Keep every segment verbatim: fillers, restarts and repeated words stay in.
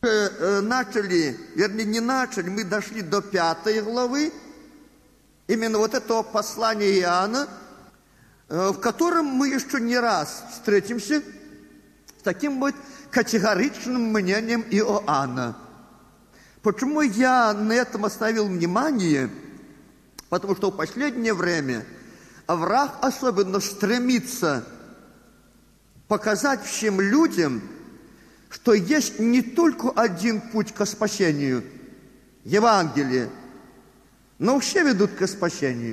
уже э, начали, вернее, не начали, мы дошли до пятой главы, именно вот этого послания Иоанна, э, в котором мы еще не раз встретимся с таким вот категоричным мнением Иоанна. Почему я на этом остановил внимание? Потому что в последнее время враг особенно стремится показать всем людям, что есть не только один путь к спасению, Евангелие, но все ведут к спасению.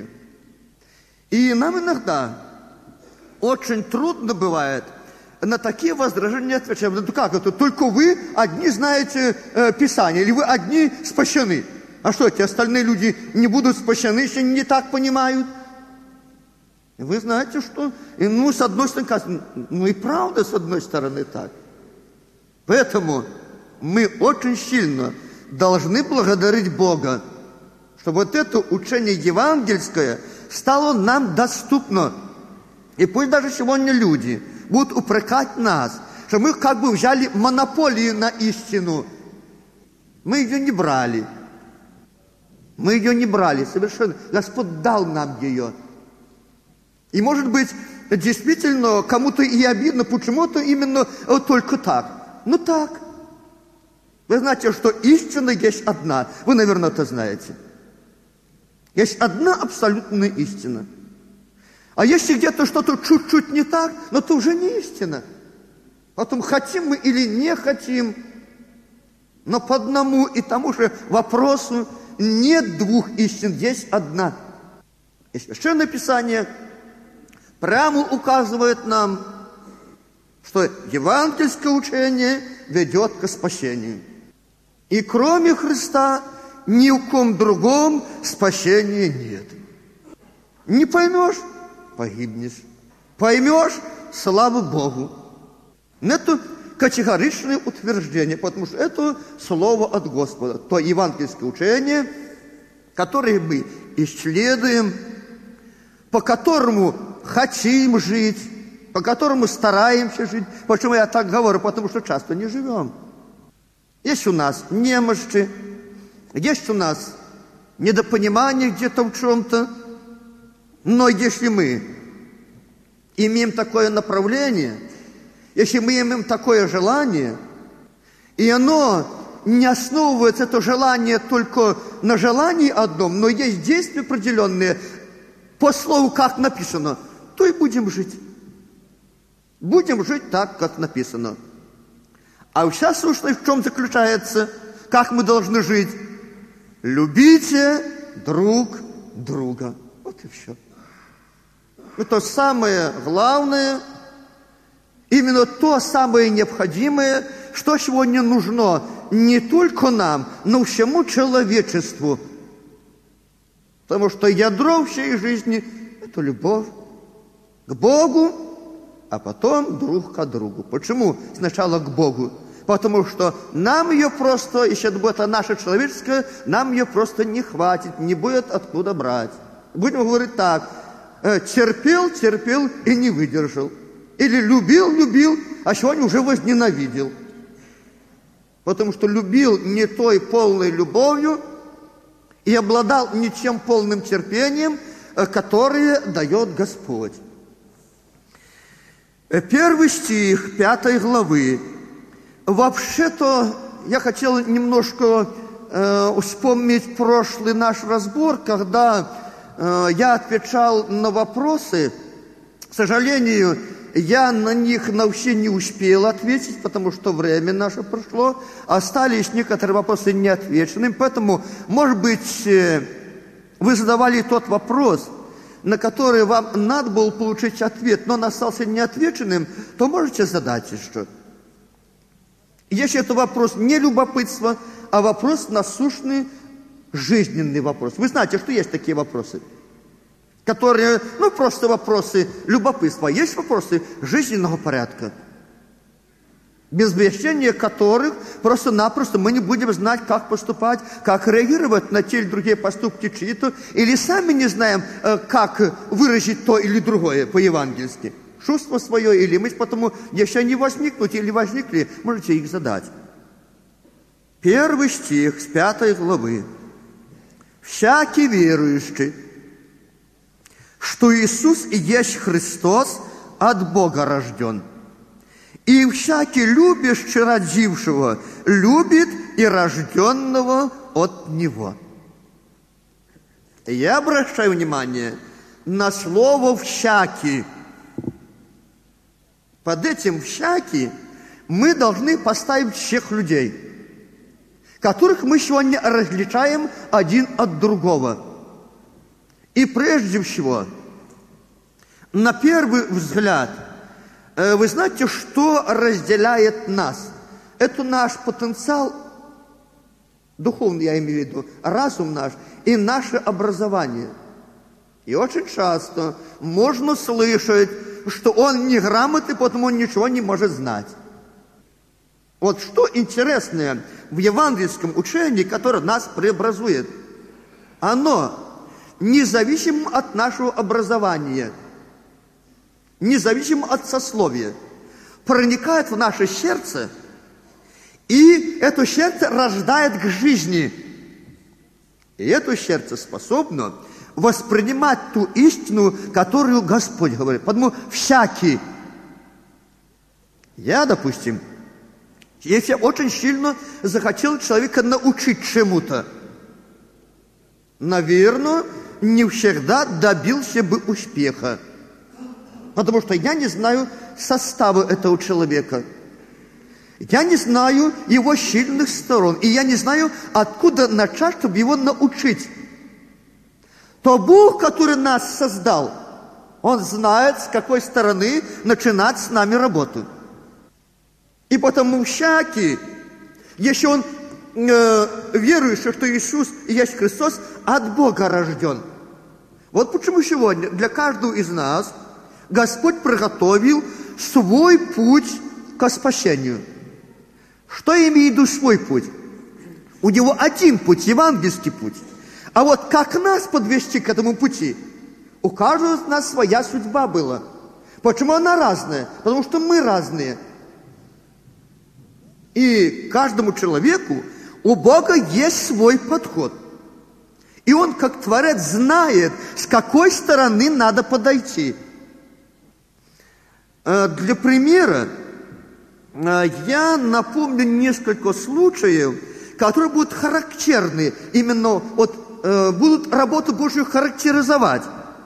И нам иногда очень трудно бывает на такие возражения отвечать. Ну как это? Только вы одни знаете э, Писание, или вы одни спасены? А что, эти остальные люди не будут спасены, если не так понимают? И вы знаете, что, и, ну, с одной стороны, ну и правда, с одной стороны, так. Поэтому мы очень сильно должны благодарить Бога, что вот это учение евангельское стало нам доступно. И пусть даже сегодня люди будут упрекать нас, что мы как бы взяли монополию на истину. Мы ее не брали. Мы ее не брали совершенно. Господь дал нам ее. И, может быть, действительно, кому-то и обидно, почему-то именно вот только так. Ну так. Вы знаете, что истина есть одна. Вы, наверное, это знаете. Есть одна абсолютная истина. А если где-то что-то чуть-чуть не так, но это уже не истина. Потом хотим мы или не хотим, но по одному и тому же вопросу нет двух истин, есть одна. И Священное Писание прямо указывает нам, что евангельское учение ведет к спасению. И кроме Христа ни в ком другом спасения нет. Не поймешь – погибнешь. Поймешь – слава Богу. Это категоричное утверждение, потому что это слово от Господа. То евангельское учение, которое мы исследуем, по которому хотим жить, по которому стараемся жить. Почему я так говорю? Потому что часто не живем. Есть у нас немощи, есть у нас недопонимание где-то в чем-то. Но если мы имеем такое направление, если мы имеем такое желание, и оно не основывается, это желание, только на желании одном, но есть действия определенные, по слову, как написано, то и будем жить. Будем жить так, как написано. А вся сущность в чем заключается? Как мы должны жить? Любите друг друга. Вот и все. Это самое главное, именно то самое необходимое, что сегодня нужно не только нам, но всему человечеству. Потому что ядро всей жизни – это любовь к Богу, а потом друг к другу. Почему сначала к Богу? Потому что нам ее просто, если это будет наша человеческая, нам ее просто не хватит, не будет откуда брать. Будем говорить так: терпел, терпел и не выдержал. Или любил, любил, а сегодня уже возненавидел. Потому что любил не той полной любовью и обладал не тем полным терпением, которое дает Господь. Первый стих пятой главы. Вообще-то я хотел немножко э, вспомнить прошлый наш разбор, когда э, я отвечал на вопросы. К сожалению, я на них на все не успел ответить, потому что время наше прошло. Остались некоторые вопросы неотвеченными. Поэтому, может быть, вы задавали тот вопрос, на который вам надо было получить ответ, но он остался неотвеченным, то можете задать еще. Если это вопрос не любопытства, а вопрос насущный, жизненный вопрос. Вы знаете, что есть такие вопросы, которые, ну, просто вопросы любопытства. Есть вопросы жизненного порядка, без объяснения которых просто-напросто мы не будем знать, как поступать, как реагировать на те или другие поступки чьи-то, или сами не знаем, как выразить то или другое по-евангельски. Чувство свое или мысль, потому если они возникнут или возникли, можете их задать. Первый стих с пятой главы. «Всякий верующий, что Иисус и есть Христос, от Бога рожден. И всякий любящий родившего любит и рожденного от Него». Я обращаю внимание на слово «всякий». Под этим «всякий» мы должны поставить всех людей, которых мы сегодня различаем один от другого. И прежде всего, на первый взгляд, вы знаете, что разделяет нас? Это наш потенциал, духовный я имею в виду, разум наш и наше образование. И очень часто можно слышать, что он неграмотный, потому он ничего не может знать. Вот что интересное в евангельском учении, которое нас преобразует. Оно независимо от нашего образования, независимо от сословия, проникает в наше сердце, и это сердце рождает к жизни. И это сердце способно воспринимать ту истину, которую Господь говорит. Потому всякий. Я, допустим, если я очень сильно захотел человека научить чему-то, наверное, не всегда добился бы успеха. Потому что я не знаю состава этого человека. Я не знаю его сильных сторон. И я не знаю, откуда начать, чтобы его научить. То Бог, который нас создал, Он знает, с какой стороны начинать с нами работу. И потому всякий, если он э, верующий, что Иисус и есть Христос, от Бога рожден. Вот почему сегодня для каждого из нас Господь приготовил свой путь к спасению. Что я имею в виду свой путь? У него один путь, евангельский путь. А вот как нас подвести к этому пути? У каждого из нас своя судьба была. Почему она разная? Потому что мы разные. И каждому человеку у Бога есть свой подход. И Он, как Творец, знает, с какой стороны надо подойти. Для примера, я напомню несколько случаев, которые будут характерны, именно вот, будут работу Божью характеризовать.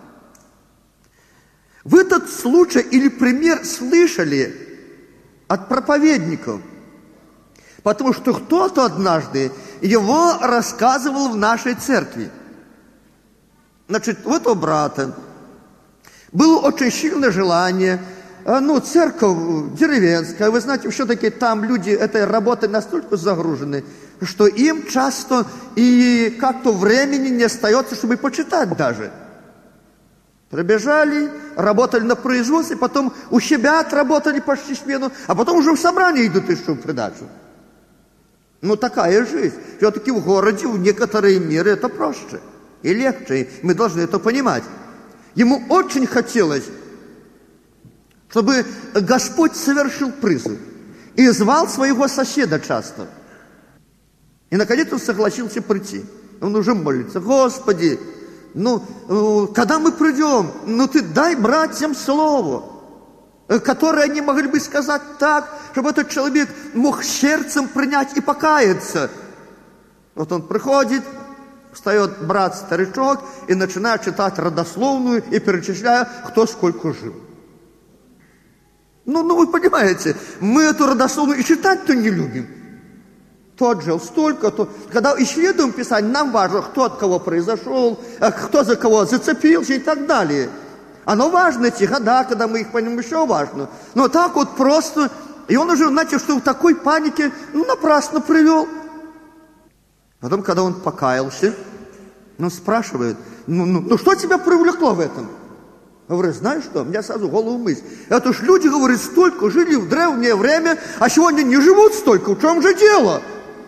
Вы этот случай или пример слышали от проповедников, потому что кто-то однажды его рассказывал в нашей церкви. Значит, у этого брата было очень сильное желание. Ну, церковь деревенская, вы знаете, все-таки там люди этой работой настолько загружены, что им часто и как-то времени не остается, чтобы почитать даже. Прибежали, работали на производстве, потом у себя отработали почти смену, а потом уже в собрание идут еще в придачу. Ну, такая жизнь. Все-таки в городе, в некоторые меры это проще и легче. Мы должны это понимать. Ему очень хотелось, чтобы Господь совершил призыв и звал своего соседа часто. И, наконец, он согласился прийти. Он уже молится: Господи, ну, когда мы придем, ну, Ты дай братьям слово, которое они могли бы сказать так, чтобы этот человек мог сердцем принять и покаяться. Вот он приходит, встает брат-старичок и начинает читать родословную и перечисляя, кто сколько жил. Ну, ну, вы понимаете, мы эту родословную и читать-то не любим. Тот жил столько, то... Когда исследуем Писание, нам важно, кто от кого произошел, кто за кого зацепился и так далее. Оно важно, эти года, когда мы их понимаем, еще важно. Но так вот просто... И он уже, знаете, что в такой панике, ну, напрасно привел. Потом, когда он покаялся, он спрашивает: ну, ну, ну что тебя привлекло в этом? Говорю: знаешь что, у меня сразу в голову мысль. Это ж люди, говорят, столько жили в древнее время, а сегодня не живут столько. В чем же дело?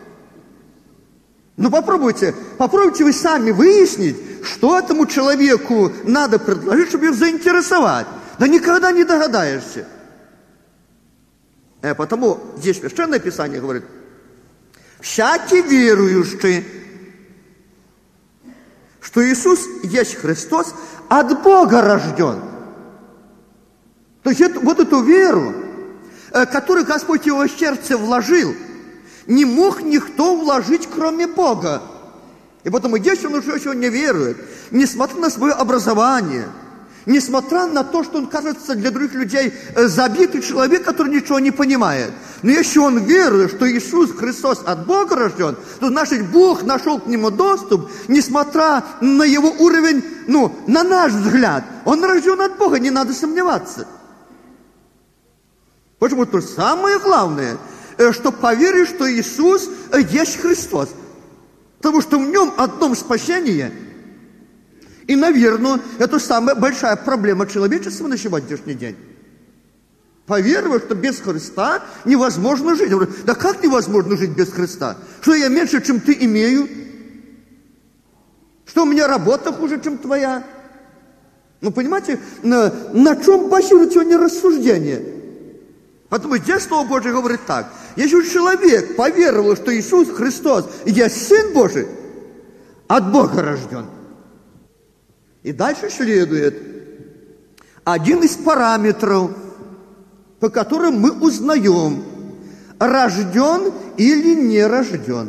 Ну попробуйте, попробуйте вы сами выяснить, что этому человеку надо предложить, чтобы его заинтересовать. Да никогда не догадаешься. Э, потому здесь Священное Писание говорит: всякий верующий, что Иисус есть Христос, от Бога рожден. То есть это, вот эту веру, которую Господь в его сердце вложил, не мог никто вложить, кроме Бога. И потому, если он уже еще не верует, несмотря на свое образование, несмотря на то, что он кажется для других людей забитый человек, который ничего не понимает, но если он верует, что Иисус Христос от Бога рожден, то значит Бог нашел к нему доступ, несмотря на его уровень, ну, на наш взгляд, он рожден от Бога, не надо сомневаться. Почему? То самое главное, что поверишь, что Иисус есть Христос. Потому что в нем одном спасение. И, наверное, это самая большая проблема человечества на сегодняшний день. Поверовать, что без Христа невозможно жить. Я говорю, да как невозможно жить без Христа? Что я меньше, чем ты имею? Что у меня работа хуже, чем твоя? Ну, понимаете, на, на чем базируется сегодня рассуждение? Потому что здесь Слово Божие говорит так. Если человек поверовал, что Иисус Христос есть Сын Божий, от Бога рожден. И дальше следует один из параметров, по которым мы узнаем, рожден или не рожден.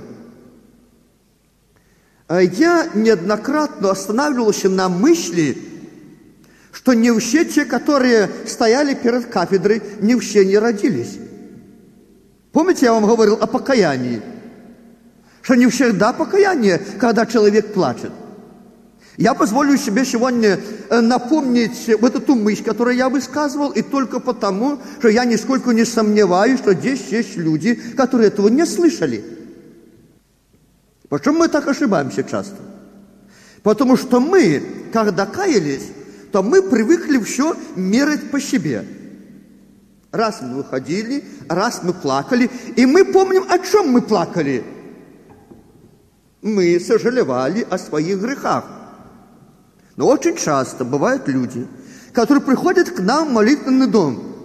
Я неоднократно останавливался на мысли, что не все те, которые стояли перед кафедрой, не все не родились. Помните, я вам говорил о покаянии? Что не всегда покаяние, когда человек плачет. Я позволю себе сегодня напомнить вот эту мысль, которую я высказывал, и только потому, что я нисколько не сомневаюсь, что здесь есть люди, которые этого не слышали. Почему мы так ошибаемся часто? Потому что мы, когда каялись, то мы привыкли все мерить по себе. Раз мы выходили, раз мы плакали, и мы помним, о чем мы плакали. Мы сожалевали о своих грехах. Но очень часто бывают люди, которые приходят к нам в молитвенный дом.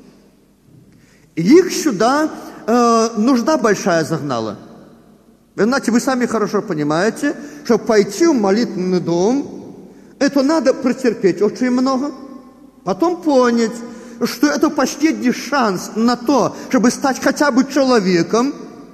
И их сюда э, нужда большая загнала. Вы знаете, вы сами хорошо понимаете, что пойти в молитвенный дом, это надо претерпеть очень много. Потом понять, что это последний шанс на то, чтобы стать хотя бы человеком,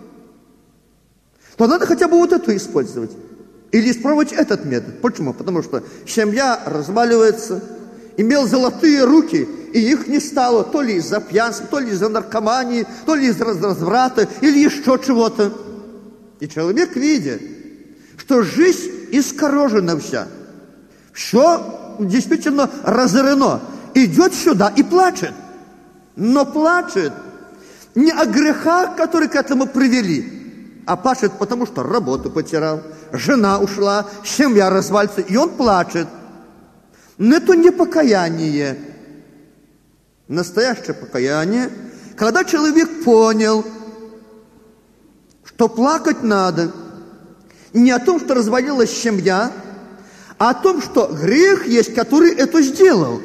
то надо хотя бы вот это использовать. Или испробовать этот метод. Почему? Потому что семья разваливается, имел золотые руки, и их не стало то ли из-за пьянства, то ли из-за наркомании, то ли из-за разврата, или еще чего-то. И человек видит, что жизнь искорежена вся. Все действительно разорено. Идет сюда и плачет. Но плачет не о грехах, которые к этому привели, а плачет потому, что работу потерял, жена ушла, семья развалится, и он плачет. Но это не покаяние. Настоящее покаяние, когда человек понял, что плакать надо не о том, что развалилась семья, а о том, что грех есть, который это сделал.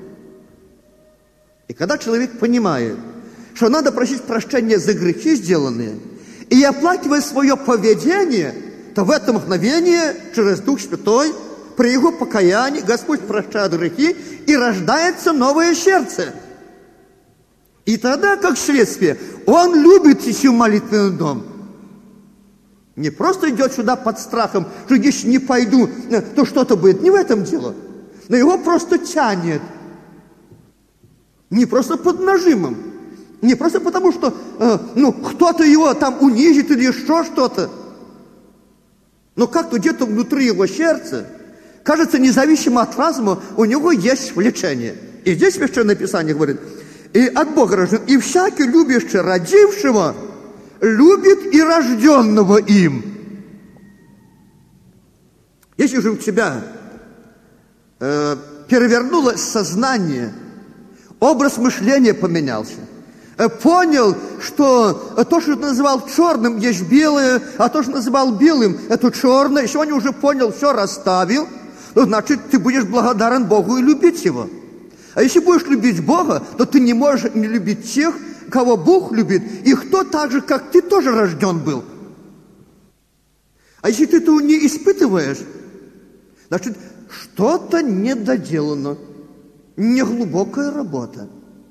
И когда человек понимает, что надо просить прощения за грехи сделанные, и оплакивать свое поведение, то в это мгновение, через Дух Святой, при его покаянии, Господь прощает грехи, и рождается новое сердце. И тогда, как следствие, он любит идти в молитвенный дом. Не просто идет сюда под страхом, что если не пойду, то что-то будет. Не в этом дело. Но его просто тянет. Не просто под нажимом. Не просто потому, что э, ну, кто-то его там унизит или еще что-то. Но как-то где-то внутри его сердца, кажется, независимо от разума, у него есть влечение. И здесь Священное Писание говорит, и от Бога рожден, и всякий любящий родившего любит и рожденного им. Если же у тебя э, перевернулось сознание, образ мышления поменялся, э, понял, что то, что ты называл черным, есть белое, а то, что называл белым, это черное, сегодня уже понял, все расставил, ну, значит, ты будешь благодарен Богу и любить Его. А если будешь любить Бога, то ты не можешь не любить тех, кого Бог любит, и кто так же, как ты, тоже рожден был. А если ты этого не испытываешь, значит, что-то недоделано, неглубокая работа.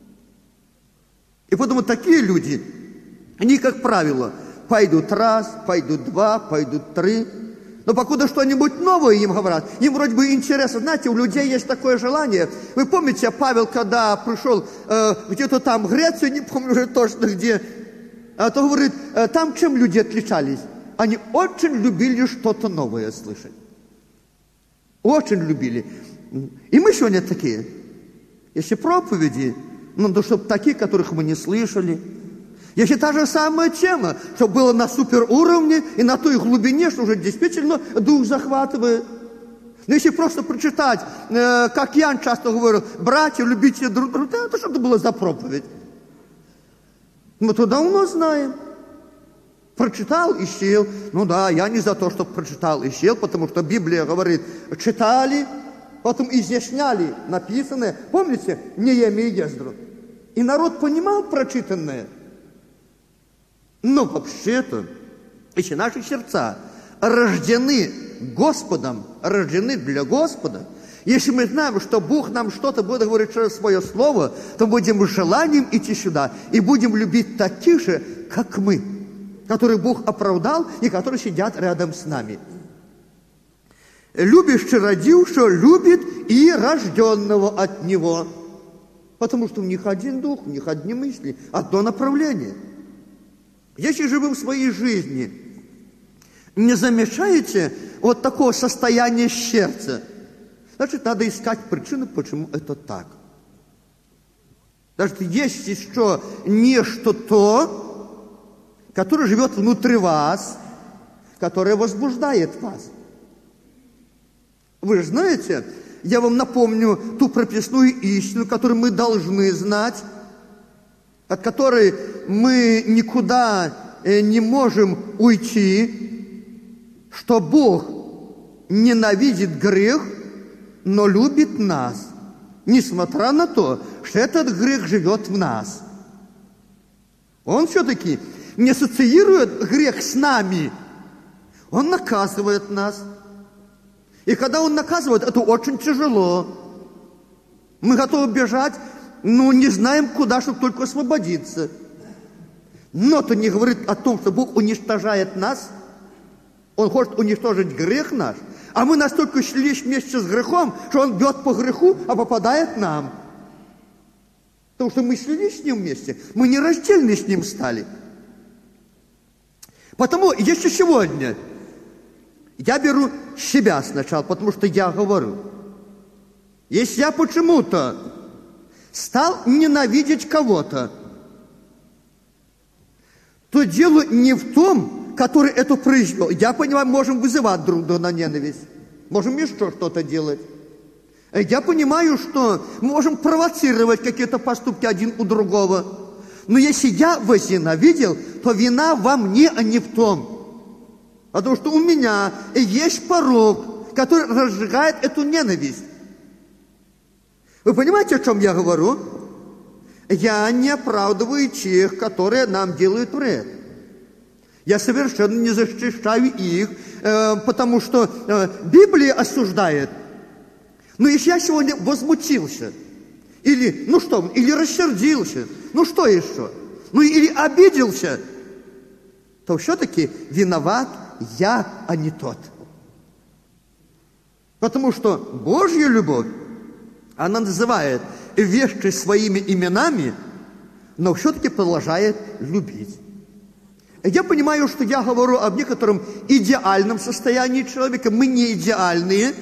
И поэтому такие люди, они, как правило, пойдут раз, пойдут два, пойдут три. Но покуда что-нибудь новое им говорят, им вроде бы интересно. Знаете, у людей есть такое желание. Вы помните, Павел, когда пришел э, где-то там в Грецию, не помню уже точно где, э, то говорит, э, там чем люди отличались? Они очень любили что-то новое слышать. Очень любили. И мы сегодня такие. Если проповеди, ну, то чтобы такие, которых мы не слышали. Если та же самая тема, чтобы было на суперуровне и на той глубине, что уже действительно дух захватывает. Но если просто прочитать, э, как Ян часто говорил, братья, любите друг друга, то что это было за проповедь? Мы то давно знаем. Прочитал и сел. Ну да, я не за то, чтобы прочитал и сел, потому что Библия говорит, читали, потом изъясняли написанное. Помните, Неемия и Ездру? И народ понимал прочитанное. Но вообще-то, если наши сердца рождены Господом, рождены для Господа, если мы знаем, что Бог нам что-то будет говорить через свое слово, то будем с желанием идти сюда и будем любить таких же, как мы, которых Бог оправдал и которые сидят рядом с нами. Любящий родившего любит и рожденного от Него, потому что у них один дух, у них одни мысли, одно направление. Если же вы в своей жизни не замечаете вот такого состояния сердца, значит, надо искать причину, почему это так. Значит, есть еще нечто то, которое живет внутри вас, которое возбуждает вас. Вы же знаете, я вам напомню ту прописную истину, которую мы должны знать, от которой мы никуда не можем уйти, что Бог ненавидит грех, но любит нас, несмотря на то, что этот грех живет в нас. Он все-таки не ассоциирует грех с нами, Он наказывает нас. И когда Он наказывает, это очень тяжело. Мы готовы бежать, но не знаем, куда, чтобы только освободиться. Но это не говорит о том, что Бог уничтожает нас. Он хочет уничтожить грех наш. А мы настолько шли вместе с грехом, что Он бьет по греху, а попадает нам. Потому что мы шли с Ним вместе. Мы нераздельны с Ним стали. Потому, если сегодня я беру себя сначала, потому что я говорю. Если я почему-то стал ненавидеть кого-то, то дело не в том, который это произвел. Я понимаю, можем вызывать друг друга на ненависть. Можем еще что-то делать. Я понимаю, что мы можем провоцировать какие-то поступки один у другого. Но если я возненавидел, то вина во мне, а не в том. Потому что у меня есть порог, который разжигает эту ненависть. Вы понимаете, о чем я говорю? Я не оправдываю тех, которые нам делают вред. Я совершенно не защищаю их, э, потому что э, Библия осуждает. Но если я сегодня возмутился, или, ну что, или рассердился, ну что еще, ну или обиделся, то все-таки виноват я, а не тот. Потому что Божья любовь, она называет вещи своими именами, но все-таки продолжает любить. Я понимаю, что я говорю об некотором идеальном состоянии человека. Мы не идеальные,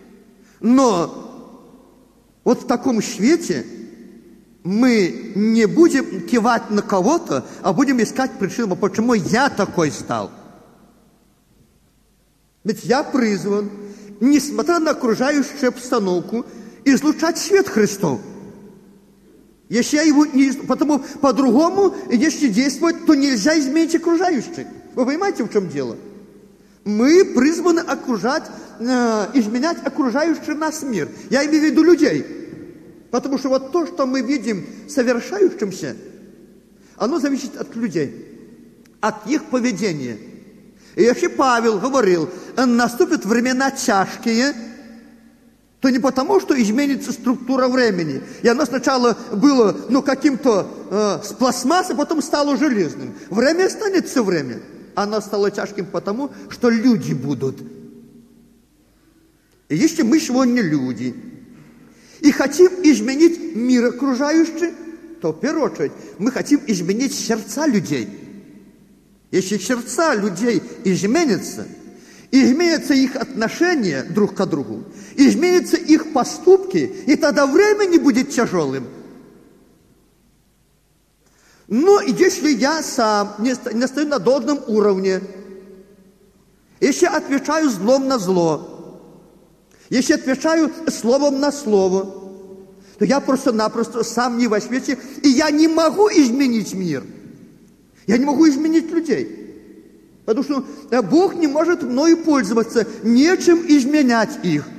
но вот в таком свете мы не будем кивать на кого-то, а будем искать причину, почему я такой стал. Ведь я призван, несмотря на окружающую обстановку, излучать свет Христов. Если я его не... Потому по-другому, если действовать, то нельзя изменить окружающих. Вы понимаете, в чем дело? Мы призваны окружать, э, изменять окружающий нас мир. Я имею в виду людей. Потому что вот то, что мы видим совершающимся, оно зависит от людей, от их поведения. И если Павел говорил, наступят времена тяжкие, то не потому, что изменится структура времени. И оно сначала было, ну, каким-то э, с пластмассы, потом стало железным. Время останется время. Оно стало тяжким потому, что люди будут. И если мы сегодня люди и хотим изменить мир окружающий, то в первую очередь мы хотим изменить сердца людей. Если сердца людей изменятся, изменятся их отношения друг к другу, изменятся их поступки, и тогда время не будет тяжелым. Но если я сам не стою на должном уровне, если отвечаю злом на зло, если отвечаю словом на слово, то я просто-напросто сам не во свете, и я не могу изменить мир. Я не могу изменить людей. Потому что Бог не может мною пользоваться, нечем изменять их.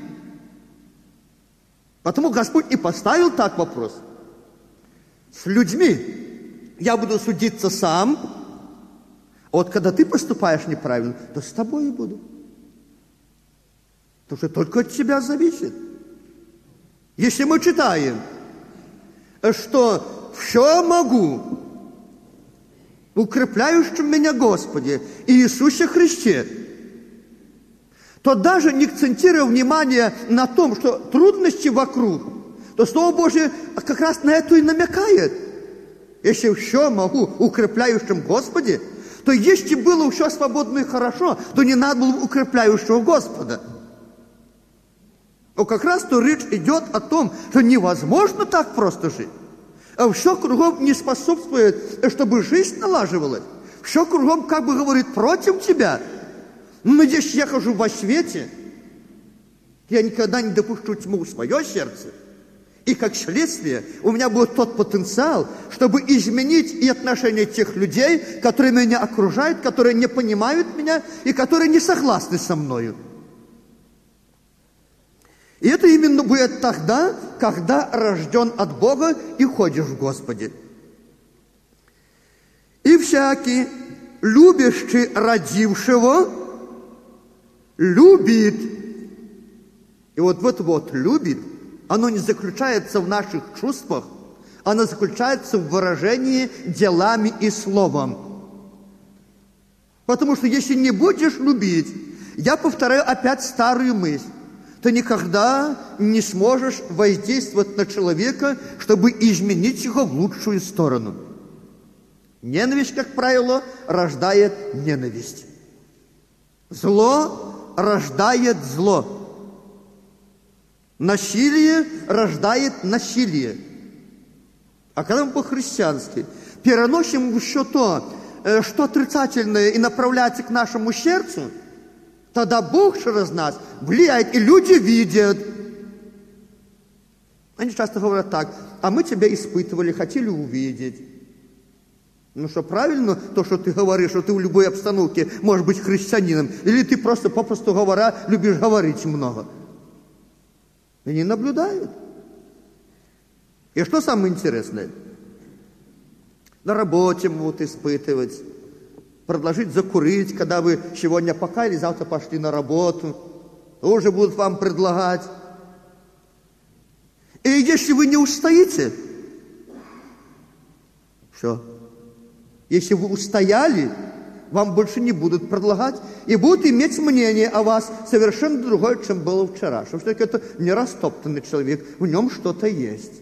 Потому Господь и поставил так вопрос. С людьми я буду судиться сам, а вот когда ты поступаешь неправильно, то с тобой и буду. Потому что только от тебя зависит. Если мы читаем, что все могу в укрепляющем меня Господе Иисусе Христе, то даже не акцентируя внимание на том, что трудности вокруг, то Слово Божие как раз на это и намекает. Если все могу в укрепляющем Господе, то если было все свободно и хорошо, то не надо было укрепляющего Господа. Но как раз то речь идет о том, что невозможно так просто жить. А все кругом не способствует, чтобы жизнь налаживалась. Все кругом как бы говорит против тебя. Но если я хожу во свете, я никогда не допущу тьму в свое сердце. И как следствие у меня будет тот потенциал, чтобы изменить и отношение тех людей, которые меня окружают, которые не понимают меня и которые не согласны со мною. И это именно будет тогда, когда рожден от Бога и ходишь в Господе. И всякий, любящий родившего, любит. И вот вот вот любит, оно не заключается в наших чувствах, оно заключается в выражении делами и словом. Потому что если не будешь любить, я повторяю опять старую мысль, ты никогда не сможешь воздействовать на человека, чтобы изменить его в лучшую сторону. Ненависть, как правило, рождает ненависть. Зло рождает зло. Насилие рождает насилие. А когда мы по-христиански переносим еще то, что отрицательное и направляется к нашему сердцу, тогда Бог через нас влияет, и люди видят. Они часто говорят так: а мы тебя испытывали, хотели увидеть. Ну что, правильно то, что ты говоришь, что ты в любой обстановке можешь быть христианином, или ты просто, попросту говоря, любишь говорить много. Они наблюдают. И что самое интересное? На работе могут испытывать, предложить закурить, когда вы сегодня покаялись, завтра пошли на работу, тоже будут вам предлагать. И если вы не устоите, все. Если вы устояли, вам больше не будут предлагать и будут иметь мнение о вас совершенно другое, чем было вчера. Что все-таки это не растоптанный человек, в нем что-то есть.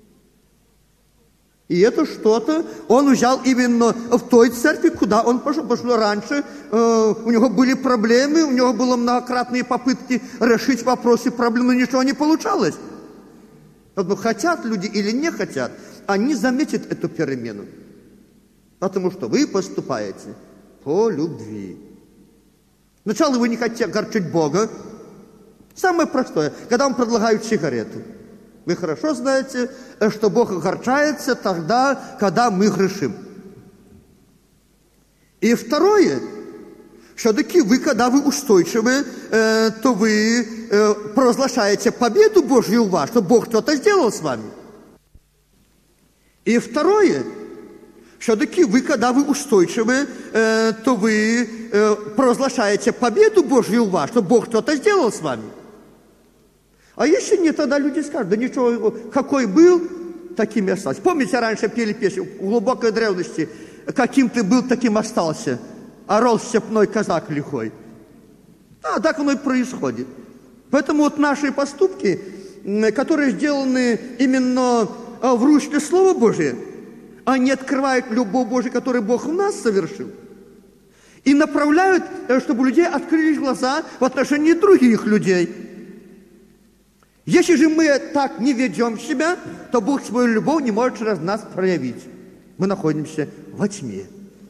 И это что-то он взял именно в той церкви, куда он пошел. Потому что раньше э, у него были проблемы, у него были многократные попытки решить вопросы, проблемы, но ничего не получалось. Но хотят люди или не хотят, они заметят эту перемену. Потому что вы поступаете по любви. Сначала вы не хотите огорчить Бога. Самое простое, когда вам предлагают сигарету. Вы хорошо знаете, что Бог огорчается тогда, когда мы грешим. И второе, все-таки вы, когда вы устойчивы, э, то вы э, провозглашаете победу Божью у вас, что Бог что-то сделал с вами. И второе, Все-таки вы, когда вы устойчивы, э, то вы э, провозглашаете победу Божью у вас, что Бог что-то сделал с вами. А если нет, тогда люди скажут, да ничего, какой был, таким и остался. Помните, раньше пели песню в глубокой древности, каким ты был, таким остался. Орел степной, казак лихой. Да, так оно и происходит. Поэтому вот наши поступки, которые сделаны именно в русле Слова Божия, они открывают любовь Божию, которую Бог в нас совершил. И направляют, чтобы у людей открылись глаза в отношении других людей. Если же мы так не ведем себя, то Бог свою любовь не может через нас проявить. Мы находимся во тьме.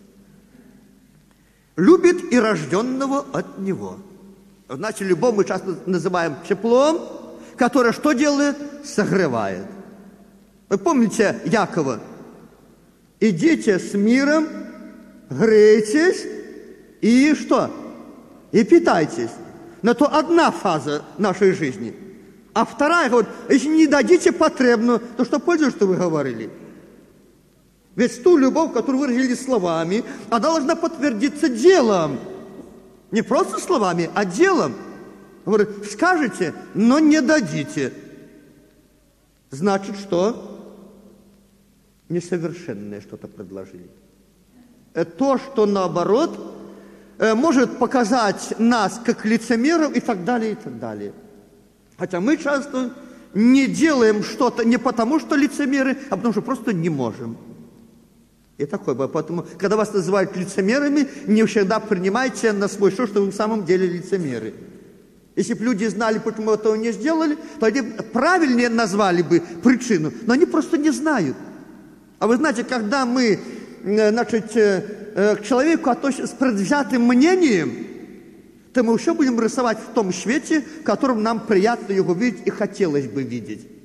Любит и рожденного от Него. Значит, любовь мы часто называем теплом, которое что делает? Согревает. Вы помните Якова? Идите с миром, грейтесь и что? И питайтесь. Но то одна фаза нашей жизни. А вторая, говорит, если не дадите потребную, то что пользы, что вы говорили? Ведь ту любовь, которую выразили словами, она должна подтвердиться делом. Не просто словами, а делом. Говорит, скажете, но не дадите. Значит, что? Несовершенное что-то предложили. То, что наоборот, может показать нас как лицемеров и так далее, и так далее. Хотя мы часто не делаем что-то не потому, что лицемеры, а потому, что просто не можем. И такое бывает. Поэтому, когда вас называют лицемерами, не всегда принимайте на свой счет, что вы в самом деле лицемеры. Если бы люди знали, почему этого не сделали, то они правильнее назвали бы причину, но они просто не знают. А вы знаете, когда мы, значит, к человеку относимся с предвзятым мнением, то мы еще будем рисовать в том свете, в котором нам приятно его видеть и хотелось бы видеть.